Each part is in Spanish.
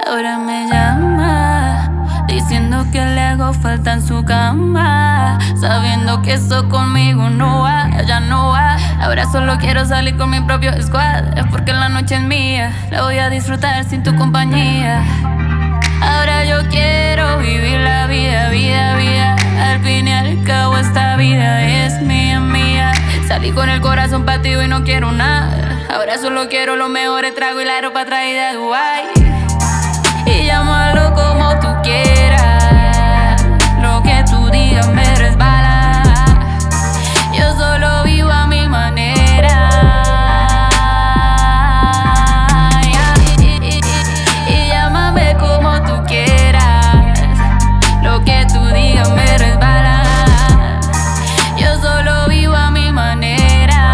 Ahora me llama, diciendo que le hago falta en su cama, sabiendo que eso conmigo no va, ya no va. Ahora solo quiero salir con mi propio squad, es porque la noche es mía, la voy a disfrutar sin tu compañía. Ahora yo quiero vivir la vida, vida, vida. Al fin y al cabo esta vida es mía, mía. Salí con el corazón partido y no quiero nada. Ahora solo quiero los mejores tragos y la ropa traída de Dubái. Y llámalo como tú quieras, lo que tú digas me resbala. Yo solo vivo a mi manera. Y llámame como tú quieras, lo que tú digas me resbala. Yo solo vivo a mi manera.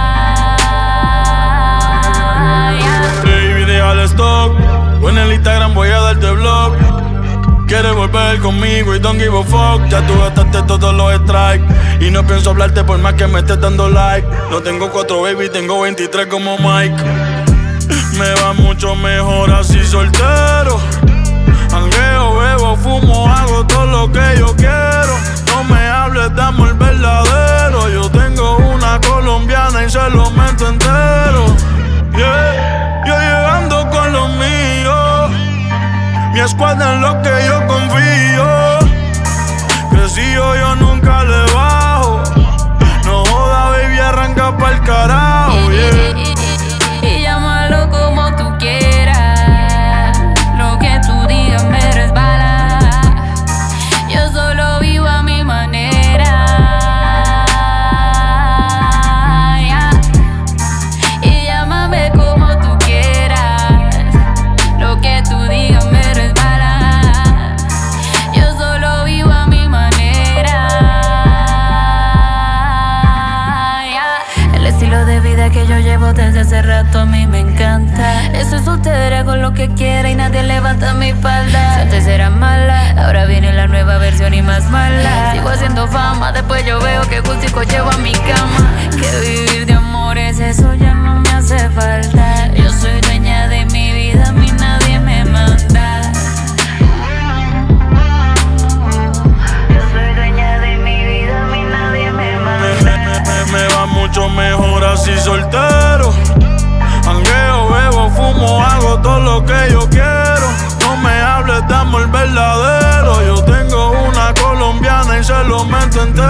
Baby, deja el stock. En el Instagram voy a darte blog. Quieres volver conmigo y don't give a fuck. Ya tú gastaste todos los strikes y no pienso hablarte por más que me estés dando like. No tengo 4 baby, tengo 23 como Mike. Me va mucho mejor así soltero. Jangueo, bebo, fumo, hago todo lo que yo quiero. No me hables de amor verdadero. Yo tengo una colombiana y se lo meto entero. Yeah, yo llegando con los míos. Mi escuadra en lo que yo confío. Crecido yo nunca le bajo. No joda baby, arranca pa'l carajo, yeah. Y llámalo como tú quieras, lo que tú digas me resbala. Yo solo vivo a mi manera. Y llámame como tú quieras, lo que tú digas me resbala. Yo solo vivo a mi manera. El estilo de vida que yo llevo desde hace rato a mí me encanta. Estoy soltera con lo que quiera y nadie levanta mi falda. Si antes era mala, ahora viene la nueva versión y más mala. Sigo haciendo fama, después yo veo que gustico llevo a mi cama. Que vivir de amores, eso ya no me hace falta. Yo soy dueña de mi vida, a mí nadie me manda. Yo soy dueña de mi vida, a mí nadie me manda. Me va mucho mejor así soltero. Jangueo, bebo, fumo, hago todo lo que yo quiero. No me hables de amor verdadero. Yo tengo una colombiana y se lo meto entero.